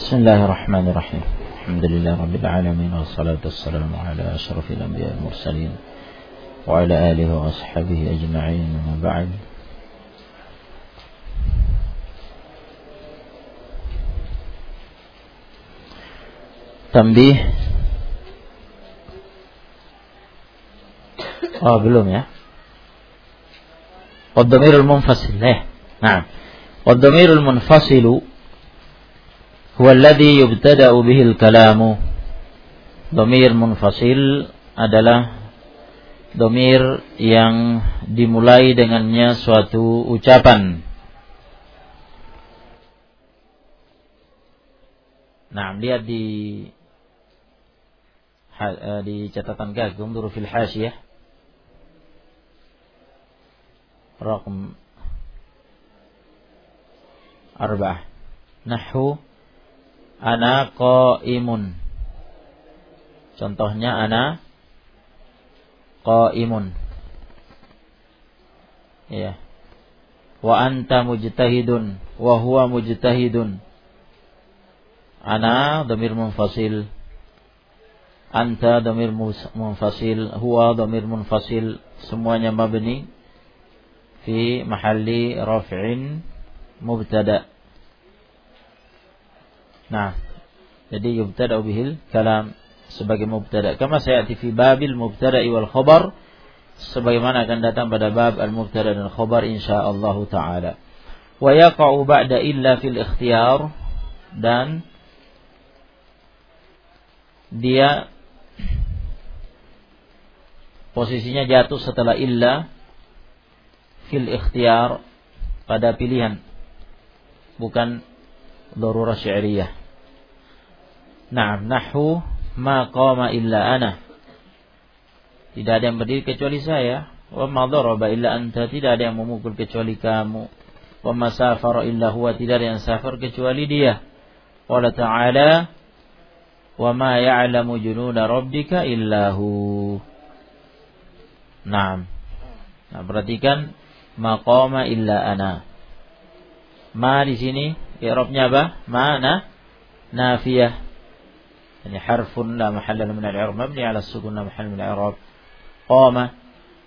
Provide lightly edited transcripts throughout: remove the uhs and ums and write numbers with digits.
Bismillahirrahmanirrahim. Alhamdulillah rabbil alamin wassalatu wassalamu ala asyrafil anbiya'i wal mursalin wa ala alihi wa ashabihi ajma'in, amma ba'd. Tanbih. Oh, belum ya. Ad-dhamirul munfasil. Nah. Ad-dhamirul munfasilu huwa alladhi yubtada'u bihil kalamu. Dhamir munfasil adalah dhamir yang dimulai dengannya suatu ucapan. Nah, lihat di catatan kaki, unzuru fil hasyiyah. Raqam 4. Nahwu ana qaimun. Contohnya ana qaimun. Ya. Wa anta mujtahidun wa huwa mujtahidun. Ana dhamir munfasil, anta dhamir munfasil, huwa dhamir munfasil, semuanya mabni fi mahalli raf'in mubtada. Nah, jadi yubtada bihil kalam sebagai mubtada. Kama sayati fi babil mubtada'i wal khabar, sebagaimana akan datang pada bab al mubtada dan khabar insyaallah taala. Wa yaqa'u ba'da illa fil ikhtiyar, dan dia posisinya jatuh setelah illa fil ikhtiyar, pada pilihan, bukan darurah syi'riyah. Na'am, nahwu ma qama illa ana. Tidak ada yang berdiri kecuali saya. Wa ma daraba illa anta. Tidak ada yang memukul kecuali kamu. Wa ma safara illa huwa. Tidak ada yang safar kecuali dia. Qala ta'ala wa ma ya'lamu junuda rabbika illa hu. Na'am. Nah, perhatikan ma qama illa ana. Ma di sini i'rabnya apa? Mana nafiyah. Yani harfun la mahalla min al-i'rab, mabni 'ala as-sukun la mahalla min al-i'rab. Qama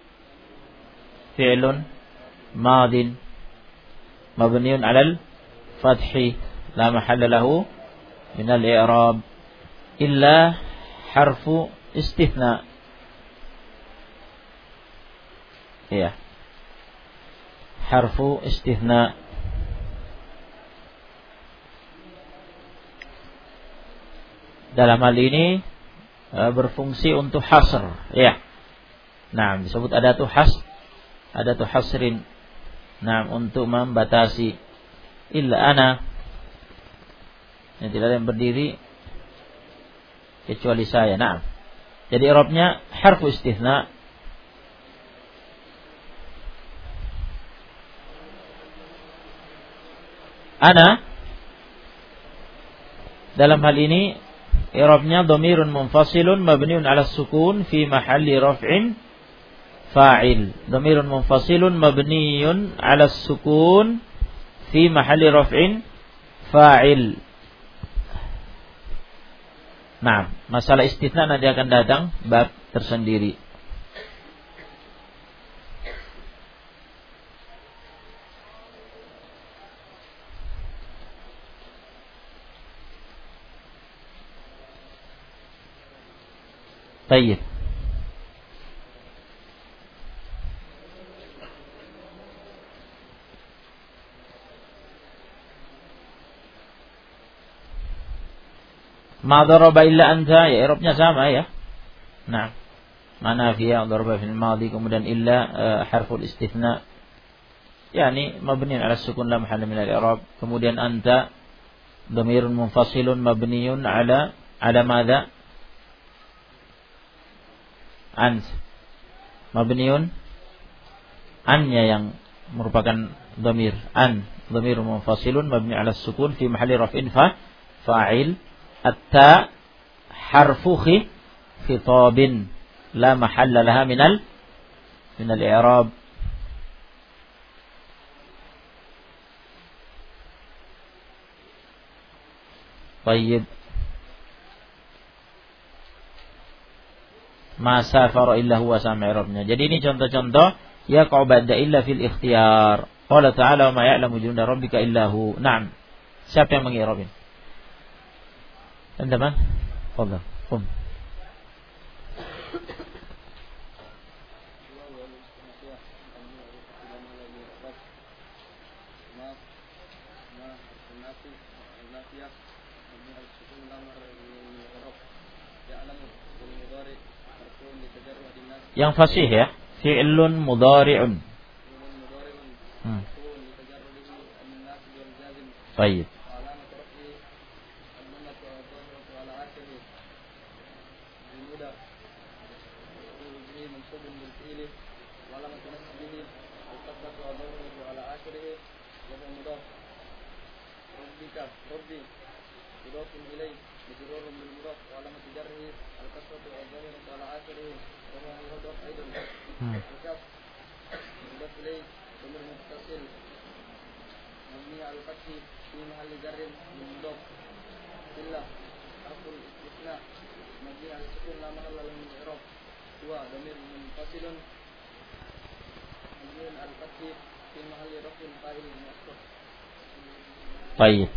fi'lun madin mabniun 'ala al-fathi la mahalla lahu min al-i'rab. Illa harfu istithna. Ya. Harfu istithna. Dalam hal ini berfungsi untuk hasr, ya. Nah, disebut adatu hasrin. Nah, untuk membatasi. Illa ana, yang tidak ada yang berdiri kecuali saya. Nah, jadi i'rabnya harfu istithna. Ana dalam hal ini i'rabnya dhamirun munfasilun mabniun 'ala sukun fi mahalli raf'in fa'il. Dhamirun munfasilun mabniun 'ala sukun fi mahalli raf'in fa'il. Nah, masalah istitsna nanti akan datang bab tersendiri. Baik. Ma daraba illa anta, ya i'rabnya sama ya. Nah, mana fiya daraba fil madhi, kemudian illa harful istithna, yani mabni 'ala sukun la mahalla min al-i'rab. Kemudian anta dhamirun munfasilun mabniun 'ala madza? Ant mabniun, annya yang merupakan dhamir. An dhamirun munfasilun mabni 'ala sukun fi mahalli raf'in fa'il. At-ta harfu khitabin la mahalla laha min al-i'rab. Tayyib. Ma safara illa huwa sama i'rabnya. Jadi ini contoh-contoh yaqa'u ba'da illa fil ikhtiyar. Qala ta'ala wa ma ya'lamu junuda rabbika illa hu. Naam. Siapa yang mengi'rabin? Anda man? Fadhal. Qum. Yang fasih ya, fi'lun mudhari'un. Baik. Baik.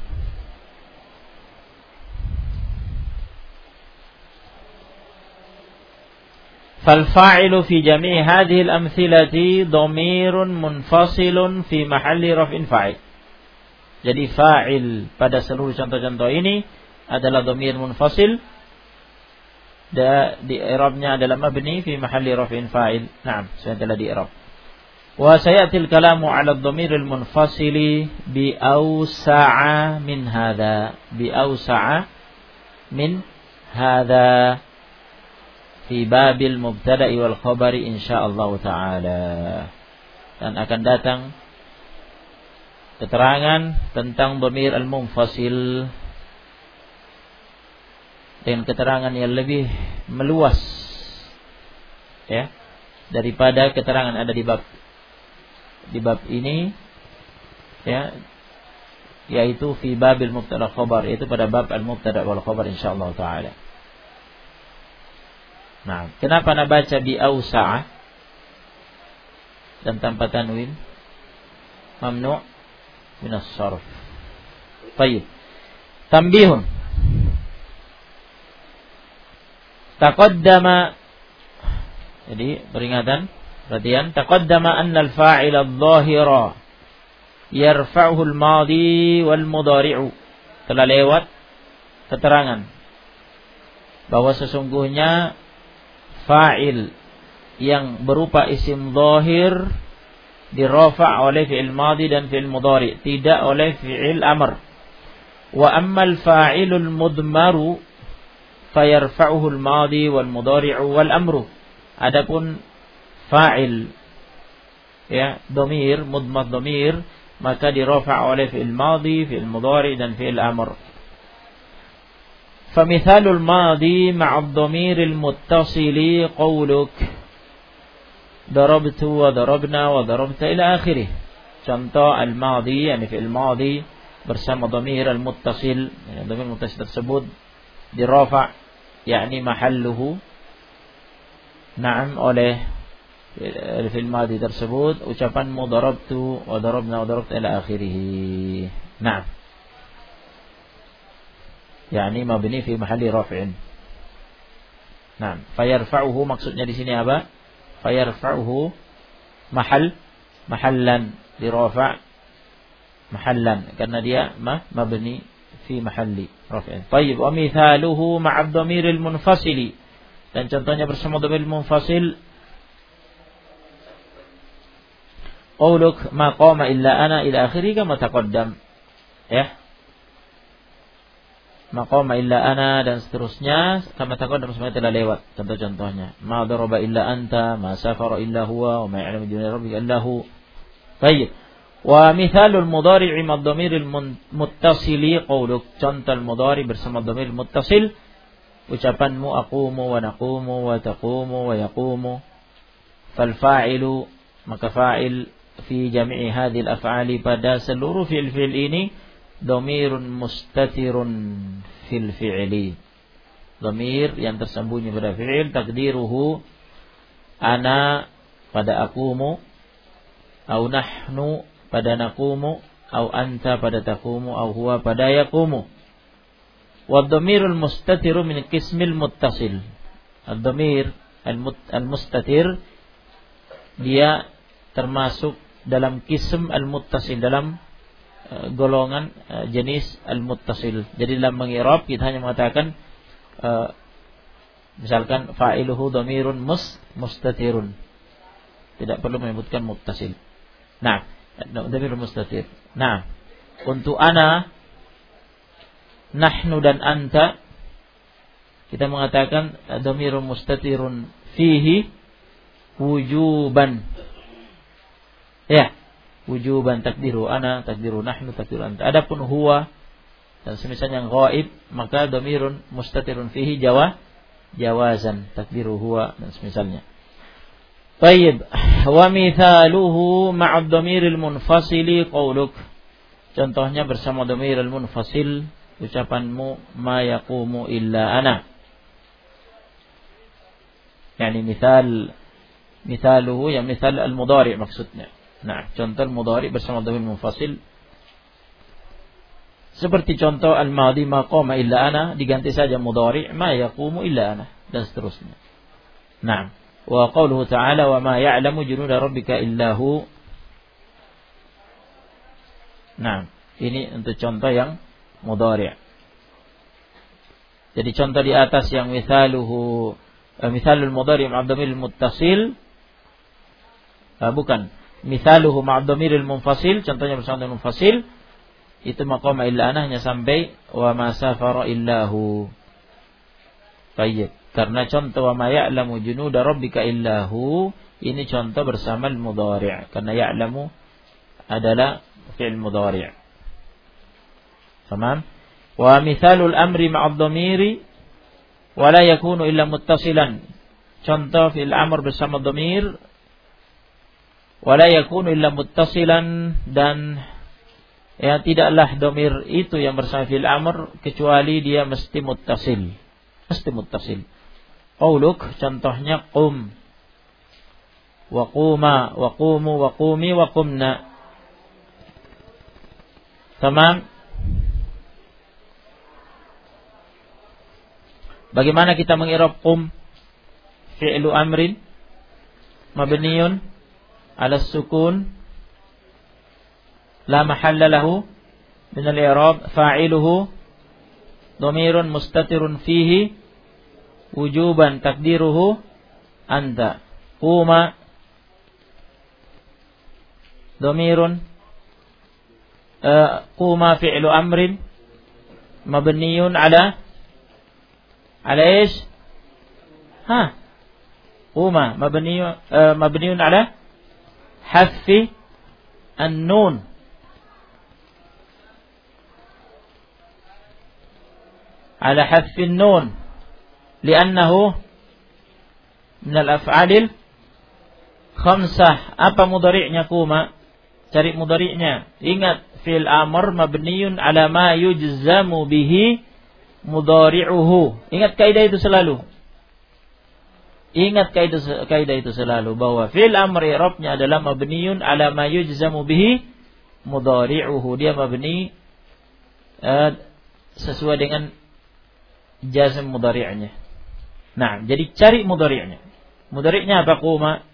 فالفاعل في جميع هذه الأمثلة ضمير منفصل في محل رفع فاعل. Jadi fa'il pada seluruh contoh-contoh ini adalah dhamir munfasil, di i'rabnya adalah mabni fi mahalli raf'in fa'il. Naam, sudah adalah di i'rab. Wa sayatil kalamu 'ala ad-dhamir al-munfasili bi awsa'a min hadha, bi awsa'a min hadha fi babil mubtada'i wal khabari insyaallah taala. Dan akan datang keterangan tentang dhamir al-munfasil dengan keterangan yang lebih meluas ya daripada keterangan ada di bab ini ya, yaitu fi babil mubtada khabar, yaitu pada bab al-mubtada wal khabar insyaallah taala. Nah, kenapa Anda baca bi ausa'a dan tanpa tanwin? Mamnu' min as-sarf. Baik. Tanbihun. Taqaddama, jadi peringatan, perhatian, taqaddama anna al-fa'il adh-dhahira yarfa'uhu al-madi wal mudhari'u. Telah lewat keterangan bahwa sesungguhnya fa'il yang berupa isim zahir dirafa' oleh fi'il madi dan fi'il mudhari', tidak oleh fi'il amr. Wa ammal fa'ilul mudmaru fayarfa'uhu al-madi wal mudhari'u wal amru. Adapun fa'il ya dhamir mudmar dhamir maka dirafa' oleh fi'il madi, fi'il mudhari' dan fi'il amr. فمثال الماضي مع الضمير المتصل قولك ضربت وضربنا وضربت إلى آخره. Contoh al-madi, yani fi'il madi bersama dhamir al-muttasil, yani dhamir muttasil tersebut dirafa' yakni mahalluhu na'am oleh fi'il madi tersebut ucapanmu darabtu wa darabna wa darabta ila akhirih. Na'am, yakni mabni fi mahalli raf'in. Nah, fayarfa'uhu maksudnya di sini apa? Fayarfa'uhu mahallan, dirafa' mahallan karena dia mabni fi mahalli raf'in. Baik, wa mithaluhu ma'a ad-dhamiril munfasili, dan contohnya bersama dhamir munfasil qauluk ma qama illa ana ila akhirih kama taqaddam ya. Maqama illa ana dan seterusnya kama taqaddam semuanya telah lewat contoh-contohnya. Ma daraba illa anta, ma safara illa huwa, wa ma ya'lamu junuda rabbika illa hu. Baik. Wa mithalul mudhari'i ma dhamiril muttasili qauluk. Contoh mudhari bersama dhamir muttasil ucapanmu aqumu wa naqumu wa taqumu wa yaqumu. Fal fa'ilu, maka fa'il fi jami'i hadhil af'ali pada seluruh fi'il-fi'il ini dhamirun mustatirun fil fi'li. Dhamir yang tersembunyi pada fi'il, takdiruhu ana pada akumu, au nahnu pada nakumu, au anta pada takumu, au huwa pada yakumu. Wa dhamirul mustatiru min qismil muttasil. Ad-dhamir al-mustatir dia termasuk dalam qism al-muttasil, dalam golongan jenis al-muttasil. Jadi dalam mengirab kita hanya mengatakan misalkan fa'iluhu dhamirun mustatirun. Tidak perlu menyebutkan muttasil. Nah, dhamirul mustatir. Nah, untuk ana, nahnu dan anta kita mengatakan dhamirun mustatirun fihi wujuban. Ya, wujuban takdiru ana, takdiru nahnu, takdiru anta. Adapun huwa dan semisalnya yang ghaib, maka dhamirun mustatirun fihi jawazan, takdiru huwa dan semisalnya. Baik, wa mithaluhu ma'a dhamiril munfasili qauluk. Contohnya bersama dhamiril munfasil ucapanmu ma yaqumu illa ana. Yani mithaluhu ya misal al-mudhari' maksudnya. Nah, contoh mudhari bersama dhamir munfasil seperti contoh al-madhi ma qama illa ana, diganti saja mudhari' ma yaqumu illa ana dan seterusnya. Nah, wa qauluhu ta'ala wa ma ya'lamu junuda rabbika illa hu. Nah, ini untuk contoh yang mudhari'. Jadi contoh di atas yang mithaluhu mithalul mudhari' ma'a dhamiril muttasil, bukan mithaluhu ma'a dhamiril munfasil, contohnya bersama dengan munfasil itu maqama illa ana hanya sampai wa ma safara illahu. Baik, karena contoh wa ma ya'lamu junuda rabbika illahu ini contoh bersama al-mudhari', karena ya'lamu adalah fi'il mudhari'. Tamam? Wa mithalul amri ma'a dhamiri wa la yakunu illa muttasilan. Contoh fi'il amr bersama dhamir wa la yakunu illa muttasilan, dan ya tidaklah dhamir itu yang bersama fi'il amr kecuali dia mesti muttasil. Mesti muttasil. Qauluk contohnya qum wa quma wa qumu wa qumi wa qumna. Tamam? Bagaimana kita mengirab qum? Fi'lu amrin mabniyun 'ala sukun la mahalla lahu min al-i'rab, fa'iluhu dhamirun mustatirun fihi wujuban takdiruhu anta. Quma dhamirun quma fi'lu amrin mabniyun 'ala ايش؟ قوما مبني على حذف النون. على حذف النون لأنه من الأفعال الخمسة. Apa mudhari'nya quma? Cari mudhari'nya. Ingat fi'il amr mabniyun ala ma yujzamu bihi mudhari'uhu. Ingat kaidah itu selalu. Ingat kaidah itu selalu bahwa fi'il amr i'rabnya adalah mabniyun ala ma yujzamu bihi mudhari'uhu. Dia mabni sesuai dengan jazm mudhari'nya. Nah, jadi cari mudhari'nya. Mudhari'nya apa quma?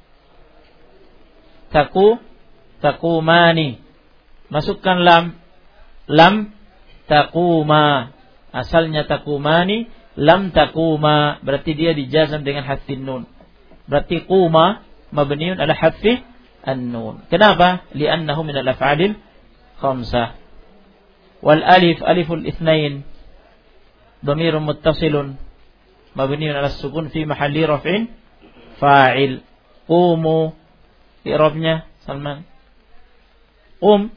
Taqumani. Masukkan lam taquma. Asalnya taqumani, lam taquma, berarti dia dijazam dengan hadfin nun. Berarti quma mabniun ala hadfi an-nun. Kenapa? Li'annahu min al-af'alil khamsah. Wal alif aliful itsnain dhamirun muttasilun mabniun ala sukun fi mahalli raf'in fa'il. Qumu i'rabnya Salman. Qum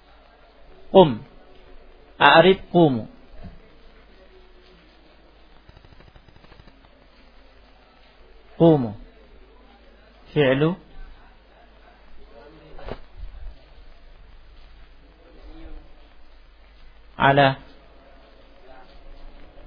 a'rif qumu. قوموا فعل على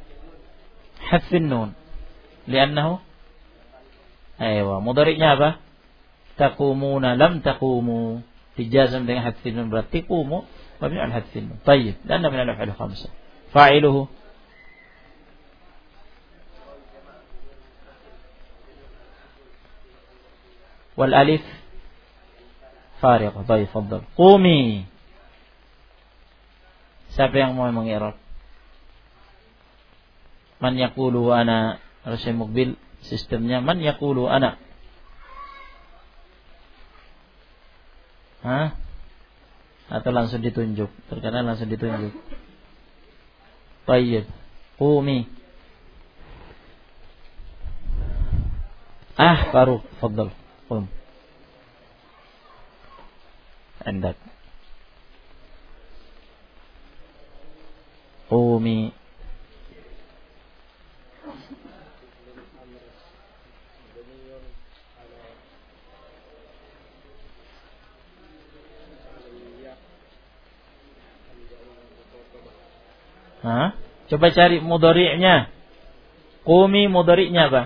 hadfin nun. Li'annahu mudhari'nya apa? Taqumuna lam taqumu. Dijazam dengan hadfin nun, berarti qumu mabni 'ala hadfin nun. Tayyib, lanna min al-af'al khamsah. Fa'iluhu wal alif fariqah. Baik, fadhal. Qumi. Siapa yang mau mengi'rab? Man yaqulu ana. Rasul Mukbil sistemnya man yaqulu ana. Hah? Atau langsung ditunjuk? Terkadang langsung ditunjuk. Tayyib. Qumi. Faruq, fadhal. Qum. عندك قومي. Coba cari mudhari'nya. Qumi mudhari'nya apa?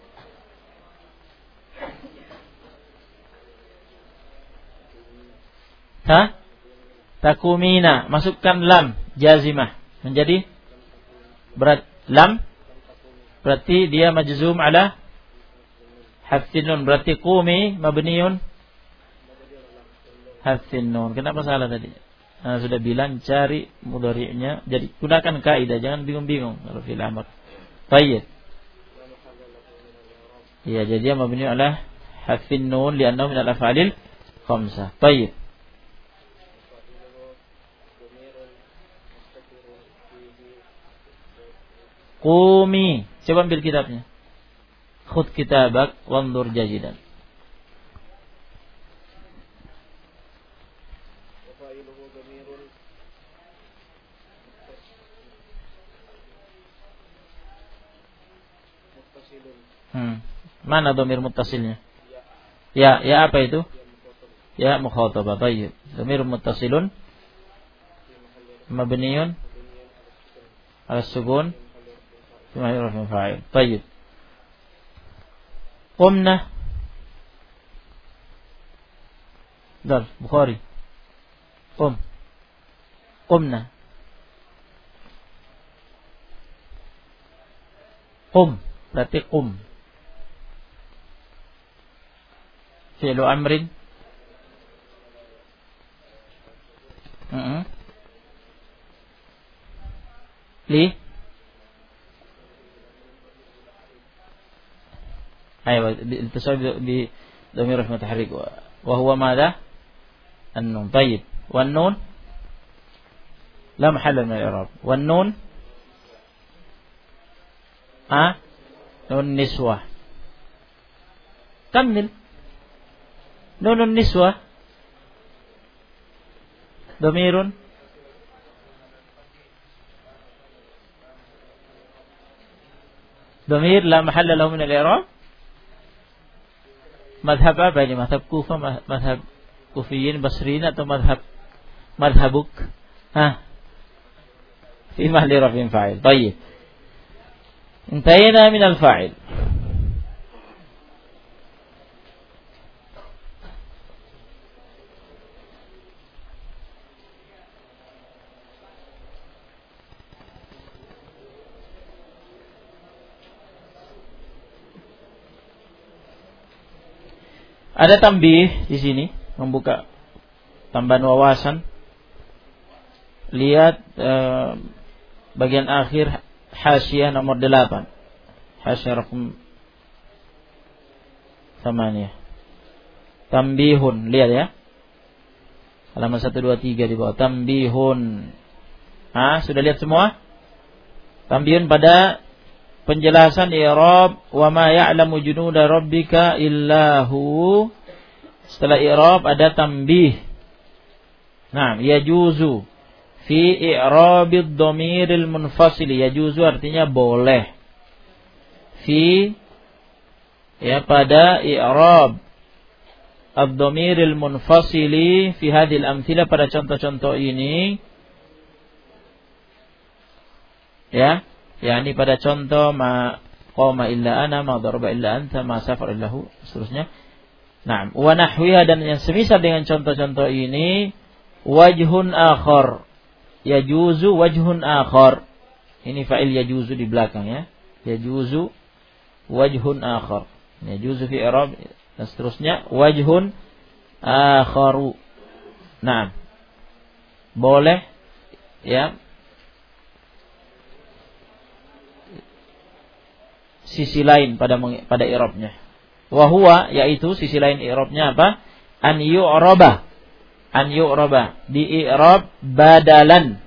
Takumina. Masukkan lam jazimah menjadi lam, berarti dia majzum ala hadfin nun. Berarti qumi mabniun hadfin nun. Kenapa salah tadi? Sudah bilang cari mudhari'nya. Jadi gunakan kaidah, jangan bingung-bingung kalau fil amr. Baik. Iya, jadi dia mabni ala hadfin nun li'annahu min al-af'alil khamsah. Baik. Qumi. Coba ambil kitabnya. Khudh kitabak wanzur jayidan. Mana dhamir muttasilnya? Ya apa itu? Ya mukhatabah. Baik. Dhamir muttasilun mabniun ala sukun fi mahalli raf'in fa'il. Baik. Qumna. Dar Bukhari. Qumna. Qum berarti qum. Fi'lu amrin. Li. Ayo, التصرف بضمير متحرك وهو ماذا؟ النون. طيب. والنون لا محل من الإعراب. والنون نون النسوة. كمل. نون النسوة ضمير لا محل له من الإعراب. مذهب apa ini? Mazhab Kufah, mazhab Kufiyin, Basriyin, atau mazhabuk? Fi mahalli raf'in fa'il. Baik. Intayna min al-fa'il. Ada tambih di sini, membuka tambahan wawasan. Lihat bagian akhir hasyiah nomor 8. Hasyiah raqam 8. Tambihun, lihat ya. Halaman 1 2 3 di bawah. Tambihun. Sudah lihat semua? Tambihun pada penjelasan i'rab wa ma ya'lamu junuda rabbika illahu. Setelah i'rab ada tambih. Yajuzu fi i'rabid dhamiril munfasili. Yajuzu artinya boleh. Fi pada i'rab ad-dhamiril munfasili fi hadhil amthila, pada contoh-contoh ini yakni pada contoh ma qama illa ana, ma daraba illa anta, ma safar illa hu, seterusnya. Nah, wa nahwiha, dan yang semisal dengan contoh-contoh ini, wajhun akhar, yajuzu wajhun akhar. Ini fa'il yajuzu di belakang ya. Yajuzu wajhun akhar. Yajuzu fi i'rab dan seterusnya, wajhun akharu. Nah, boleh ya sisi lain pada i'rabnya. Wa huwa, yaitu sisi lain i'rabnya apa? An yu'raba di i'rab badalan,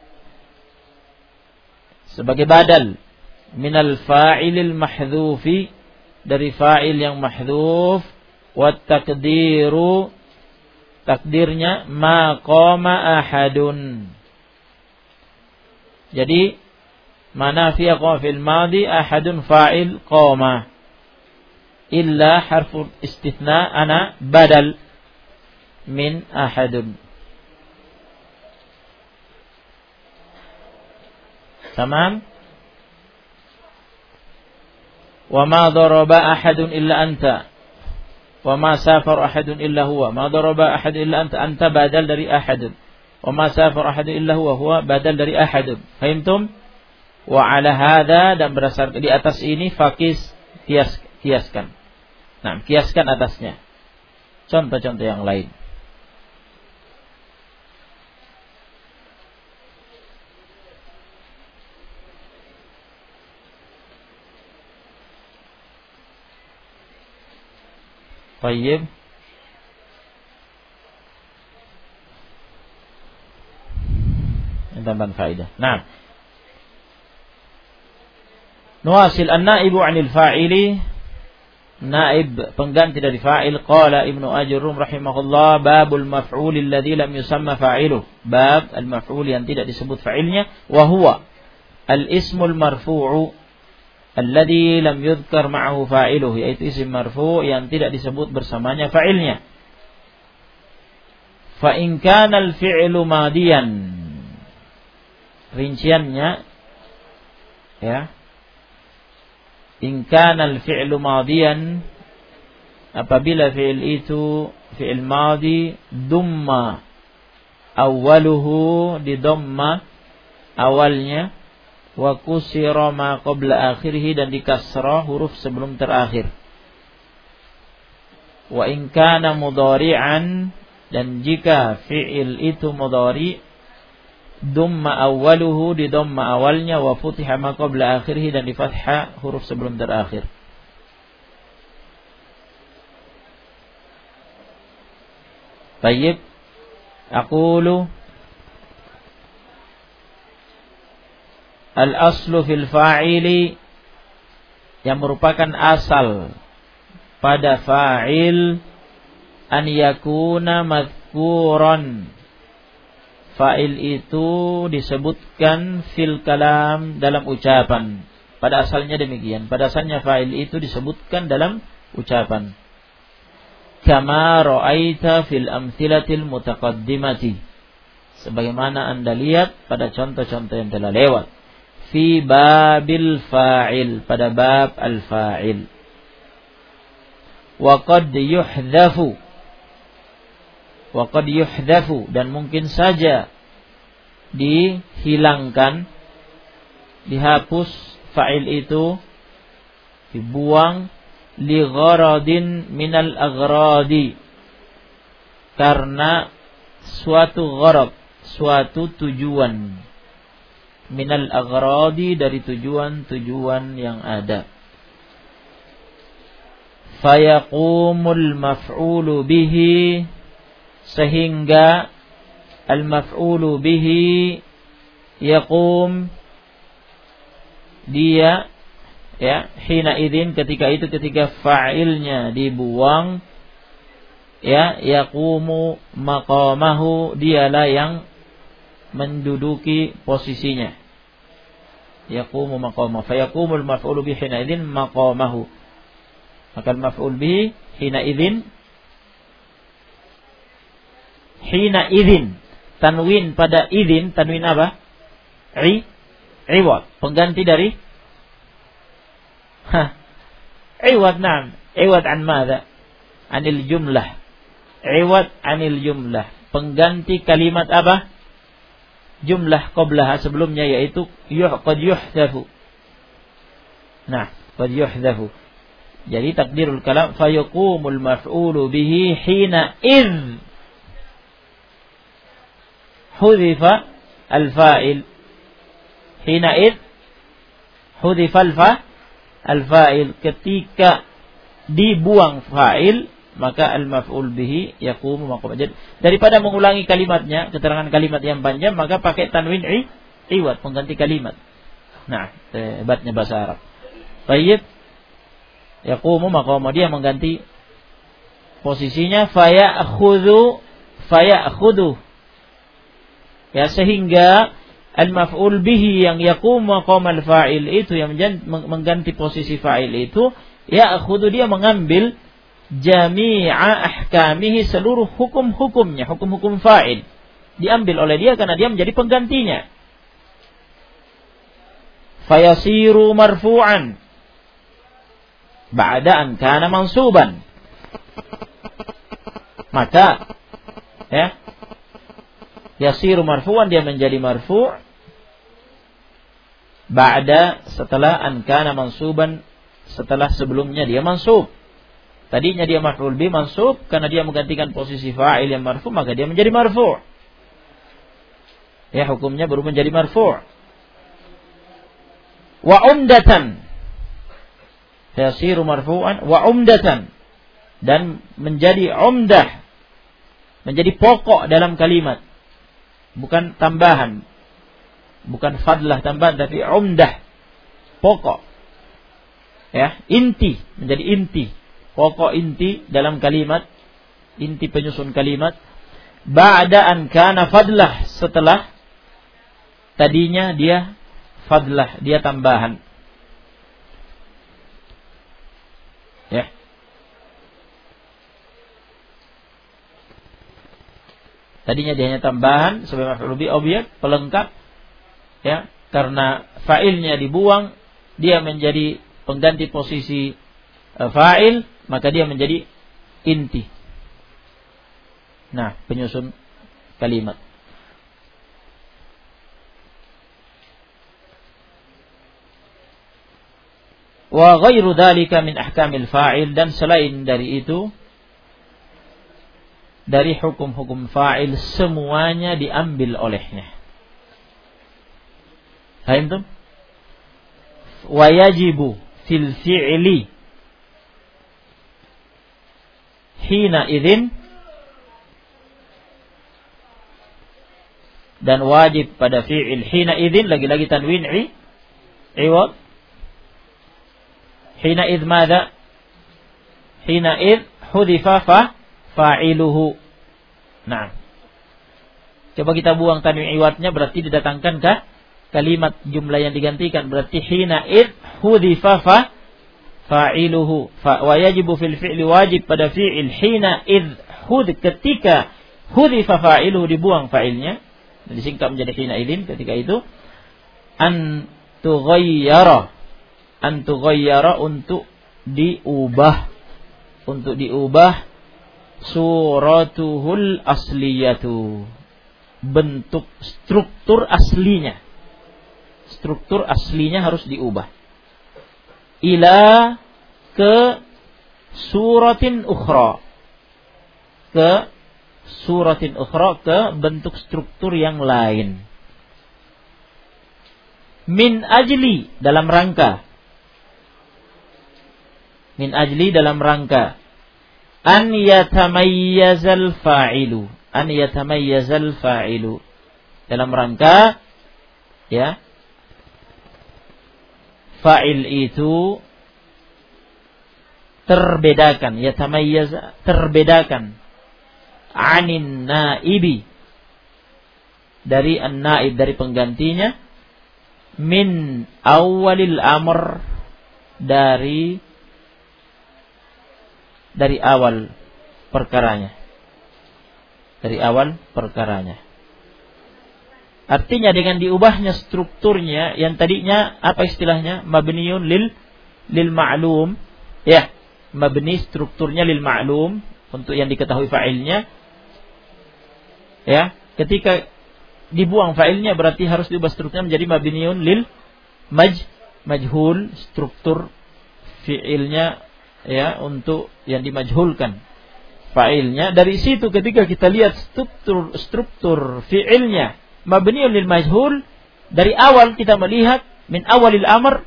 sebagai badal minal fa'ilil mahdhufi, dari fa'il yang mahdhuf, wa takdiru, takdirnya ma qama ahadun. Jadi mana fi fil madi ahadun fa'il qama, illa harfu istithna ana badal min ahadun. Tamam. Wa ma daraba ahadun illa anta, wa ma safar ahadun illa huwa. Ma daraba ahadun illa anta, anta badal dari ahadun. Wa ma safar ahadun illa huwa badal dari ahadun. Fahimtum? Wa ala hadza, dan berdasarkan di atas ini fakis, kiaskan. Nah, kiaskan atasnya contoh-contoh yang lain. Baik. Tambahan faedah. Nah, nuwasil an-naibu 'anil fa'ili, naib pengganti dari fa'il. Qala Ibnu Ajurrum rahimahullah, babul maf'ul alladhi lam yusamma fa'iluh, bab al-maf'ul yang tidak disebut fa'ilnya, wa huwa al-ismul marfu'u alladhi lam yudhkar ma'ahu fa'iluh, yaitu isim marfu' yang tidak disebut bersamanya fa'ilnya. Fa in kana al-fi'lu madiyan, rinciannya ya, in kana al-fi'lu madiyan, apabila fi'il itu fi'il madi, dumma awwaluhu, di dhamma awalnya, wa kusira ma qabla akhirih, dan dikasrah huruf sebelum terakhir. Wa in kana mudhari'an, dan jika fi'il itu mudhari, dumma awwaluhu, di dhamma awalnya, wa futiha ma qabla akhirih, dan di fathah huruf sebelum terakhir. Baik, aqulu al-aslu fil fa'ili, yang merupakan asal pada fa'il, an yakuna madhkuran, fa'il itu disebutkan fil kalam, dalam ucapan. Pada asalnya demikian, pada asalnya fa'il itu disebutkan dalam ucapan. Kama ra'aita fil amthilatil mutaqaddimati, sebagaimana Anda lihat pada contoh-contoh yang telah lewat. Fi babil fa'il, pada bab al-fa'il. Wa qad yuhdhafu, dan mungkin saja dihilangkan, dihapus fa'il itu, dibuang, li gharadin minal aghradi, karena suatu gharad, suatu tujuan, minal aghradi, dari tujuan-tujuan yang ada. Fayaqumul maf'ulu bihi, sehingga al-maf'ulu bihi yaqum, dia ya, hina idzin, ketika itu, ketika fa'ilnya dibuang, ya, yaqumu maqamahu, dialah yang menduduki posisinya. Yaqumu maqamahu, fayaqumul maf'ulu bihi hina idzin maqamahu, maka al-maf'ul bihi hina idzin, hina idzin, tanwin pada idzin, tanwin apa? iwad, pengganti dari iwad, na'am. Iwad an madza? Anil jumlah. Iwad anil jumlah. Pengganti kalimat apa? Jumlah qablaha sebelumnya, yaitu qad yuhdafu. Nah, qad yuhdafu. Jadi takdirul kalam fayaqumul maf'ulu bihi hina idh hudifa al-fa'il. Hina idh hudifa al-fa'il, ketika dibuang fa'il, maka al-maf'ul bihi yaqumu maqam. Jadi daripada mengulangi kalimatnya, keterangan kalimat yang panjang, maka pakai tanwin iwad, pengganti kalimat. Nah, hebatnya bahasa Arab. Baik, yaqumu maqam, dia mengganti posisinya faya'khudhu. Ya, sehingga al-maf'ul bihi yang yaqumu maqam al-fa'il itu, yang mengganti posisi fa'il itu, ya'khudhu, dia mengambil jami'a ahkamihi, seluruh hukum-hukumnya, hukum-hukum fa'il diambil oleh dia karena dia menjadi penggantinya. Fayasiru marfu'an ba'da an kana mansuban. Maka ya, yasiru marfu'an, dia menjadi marfu' ba'da, setelah an kana mansuban, setelah sebelumnya dia mansub. Tadinya dia maf'ul bi mansub, karena dia menggantikan posisi fa'il yang marfu', maka dia menjadi marfu'. Ya, hukumnya baru menjadi marfu'. Wa umdatan, yasiru marfu'an wa umdatan, dan menjadi umdah, menjadi pokok dalam kalimat, bukan tambahan, bukan fadlah tambahan, tapi umdah, pokok. Ya, inti, menjadi inti, pokok inti dalam kalimat, inti penyusun kalimat. Ba'da an kana fadlah, setelah tadinya dia fadlah, dia tambahan. Ya. Tadinya dia hanya tambahan sebagai maf'ul bi, objek pelengkap. Ya, karena fa'ilnya dibuang, dia menjadi pengganti posisi fa'il, maka dia menjadi inti. Nah, penyusun kalimat. Wa ghairu dzalika min ahkamil fa'il, dan selain dari itu dari hukum-hukum fa'il semuanya diambil olehnya. Paham tuh? Wa yajibu fil fi'li hina idzin, dan wajib pada fi'il hina idzin, lagi-lagi tanwin iwad. Hina idz madza? Hina idz hudifa fa'iluhu. Nah, coba kita buang tanwin iwadnya, berarti didatangkan ke kalimat jumlah yang digantikan, berarti hina idz hudifa fa'iluhu. Wa yajibu fil fi'li, wajib pada fi'il hina idz ketika hudifa fa'iluhu, dibuang fa'ilnya, disingkat menjadi hina idzin, ketika itu an tughayyara, untuk diubah suratuhul asliyatu, bentuk struktur aslinya harus diubah, ila ke suratin ukhra, ke bentuk struktur yang lain. Min ajli, dalam rangka an yatamayyazal fa'ilu, dalam rangka ya fa'il itu terbedakan, terbedakan anin naibi, dari an-naib, dari penggantinya, min awalil amr, dari awal perkaranya, Artinya dengan diubahnya strukturnya yang tadinya apa istilahnya? Mabniun lil ma'lum. Ya, mabni strukturnya lil ma'lum untuk yang diketahui fa'ilnya. Ya, ketika dibuang fa'ilnya berarti harus diubah strukturnya menjadi mabniun lil majhul, struktur fi'ilnya ya untuk yang dimajhulkan fa'ilnya. Dari situ ketika kita lihat struktur fi'ilnya mabniun lil majhul, dari awal kita melihat min awalil amr,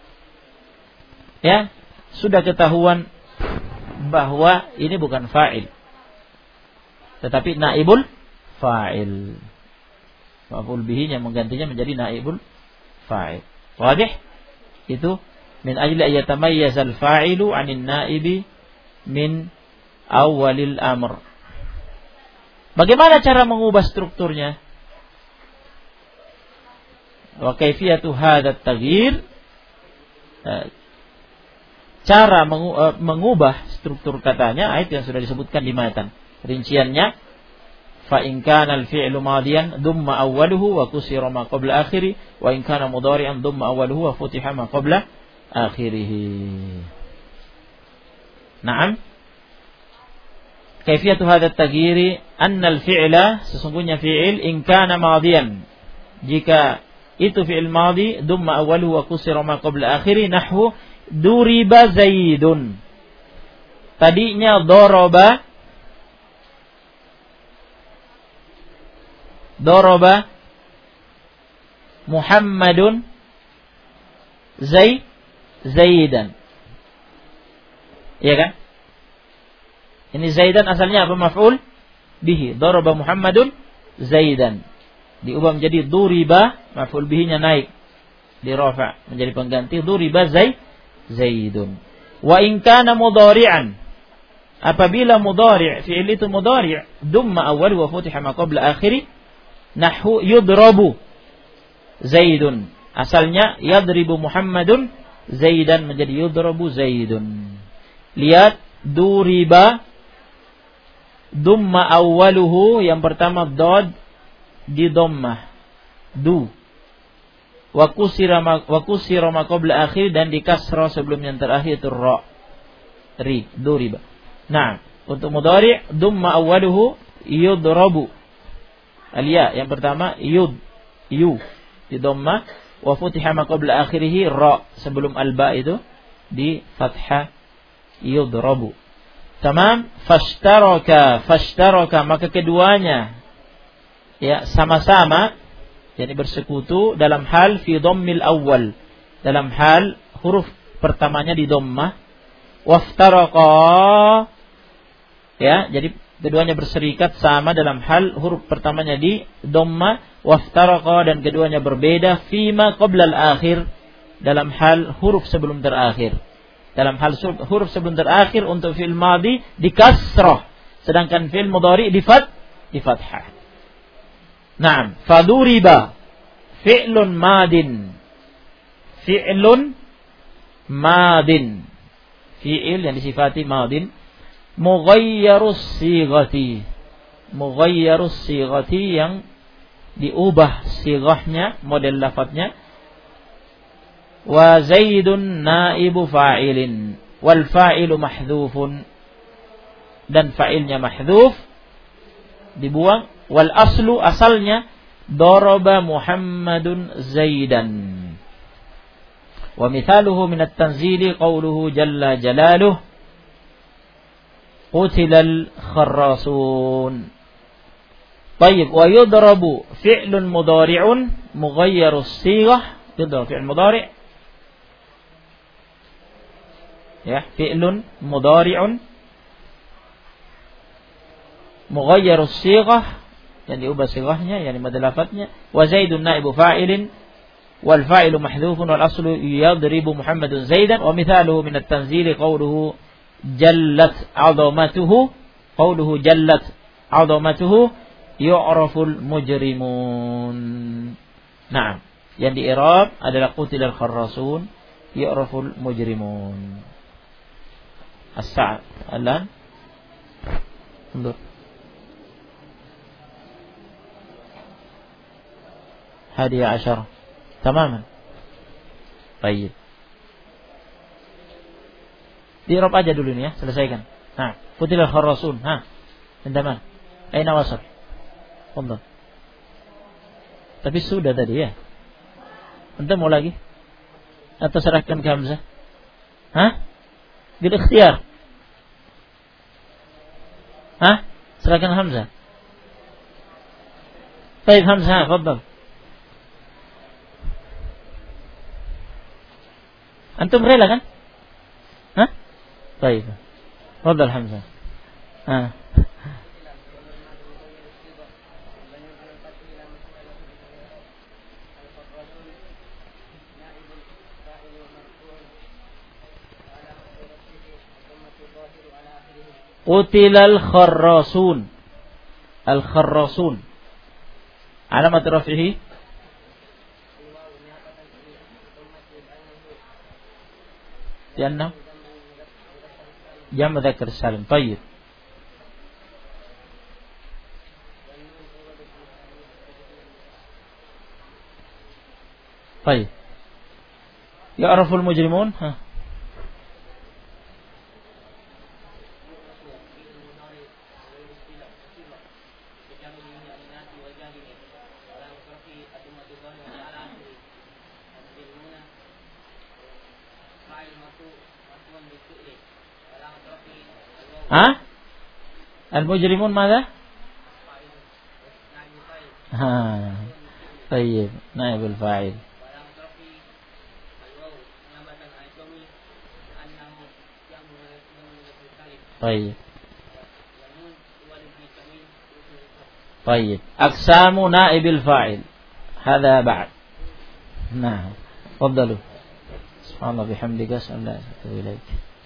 ya, sudah ketahuan bahwa ini bukan fa'il tetapi naibul fa'il. Maf'ul bihi yang menggantinya menjadi naibul fa'il. Wadih? Itu min ajli ayatamayyazal fa'ilu 'anil naibi min awalil amr. Bagaimana cara mengubah strukturnya? Wa kaifiyatu hadzal taghyir, cara mengubah struktur katanya ayat yang sudah disebutkan di matan. Rinciannya, fa in kana al-fi'lu madiyan dumma awwaluhu wa kusira ma qabla akhiri wa in kana mudhari'an dumma awwaluhu wa futiha ma qabla akhirih. Naam. Kaifiyatu hadzal taghyir anna al-fi'la, sesungguhnya fi'il in kana madiyan, jika itu fi'il madhi dumma awwaluhu wa kusira ma qabla akhiri, nahwu duriba zaidun. Tadinya daraba Muhammadun Zaidan. Iya kan? Ini Zaidan asalnya apa? Maf'ul bihi. Daraba Muhammadun Zaidan. Diubah menjadi duriba, maf'ul bihinya naik, dirafa menjadi pengganti duriba Zaidun. Wa in kana mudhari'an, apabila mudhari', fi'il itu mudhari', dumma awwal wa futiha ma qabla akhiri, nahwu yudrabu Zaidun. Asalnya yadribu Muhammadun Zaidan menjadi yudrabu Zaidun. Lihat duriba, dumma awwaluhu, yang pertama dad di dhammah, du, wa kusira ma qabla akhir, dan di kasrah sebelum yang terakhir itu ra, ri, duriba. Nah, untuk mudhari' dumma awwaluhu yudrabu, al-ya yang pertama yu di dhammah, wa futiha ma qabla akhirih ra, sebelum al-ba itu di fathah, yudrabu. Tamam. Fashtaraka, maka keduanya ya sama-sama, yakni bersekutu dalam hal fi dhammil awwal, dalam hal huruf pertamanya di dhammah. Waftaraqa, ya, jadi keduanya berserikat sama dalam hal huruf pertamanya di dhammah. Waftaraqa, dan keduanya berbeda fima qabla al-akhir, dalam hal huruf sebelum terakhir. Dalam hal huruf sebelum terakhir untuk fi'il madhi di kasrah, sedangkan fi'il mudhari di fathah. Naam, faduriba fi'lun madin. Fi'il yang disifati madin, mughayyarus sighati, yang diubah sighahnya, model lafadznya. Wa zaidun naibu fa'ilin, wal fa'ilu mahdhufun, dan fa'ilnya mahdhuf, dibuang. Wal aslu, asalnya daraba Muhammadun Zaidan. Wa mithaluhu min at-tanzili qawluhu jalla jalaluhu qutilal kharrasun. Baik, wa yudrabu fi'lun mudhari'un mughayyarus sighah, yudrabu fi'l mudhari', ya, fi'lun mudhari'un mughayyarus sighah, yang diubah sighahnya, yani mad lafadznya. Wa zaidun naibu fa'ilin wal fa'ilu mahdhufun wal aslu yadribu Muhammadun Zaidan. Wa mithaluhu min at-tanzili qawluhu jallat 'azamatuhu yu'raful mujrimun. Nah, yang di i'rab adalah qutilal kharrasun yu'raful mujrimun. As-sa'd alan mundur. 11 tamaman. Baik. Di Eropa aja dulu nih ya, selesaikan. Nah, Qutilal Kharrasun. Ha. Endaman. Aina wasal? Fadhal. Tapi sudah tadi ya. Anda mau lagi? Atau serahkan ke Hamzah? Hah? Bil ikhtiyar. Hah? Serahkan Hamzah. Baik Hamzah, fadhal. Antum rela kan? Hah? Baik. Fadhal Hamzah. Ah. Qutilal kharrasun. Al-kharrasun. Alamat rafihi lianna jam' mudzakkar salim. Baik. Baik. Ya'raful mujrimun? Ha. ها المجرمون ماذا ها طيب نائب الفاعل طيب طيب أقسام نائب الفاعل هذا بعد نعم تفضلوا سبحان الله بحمدك أسأل الله إليك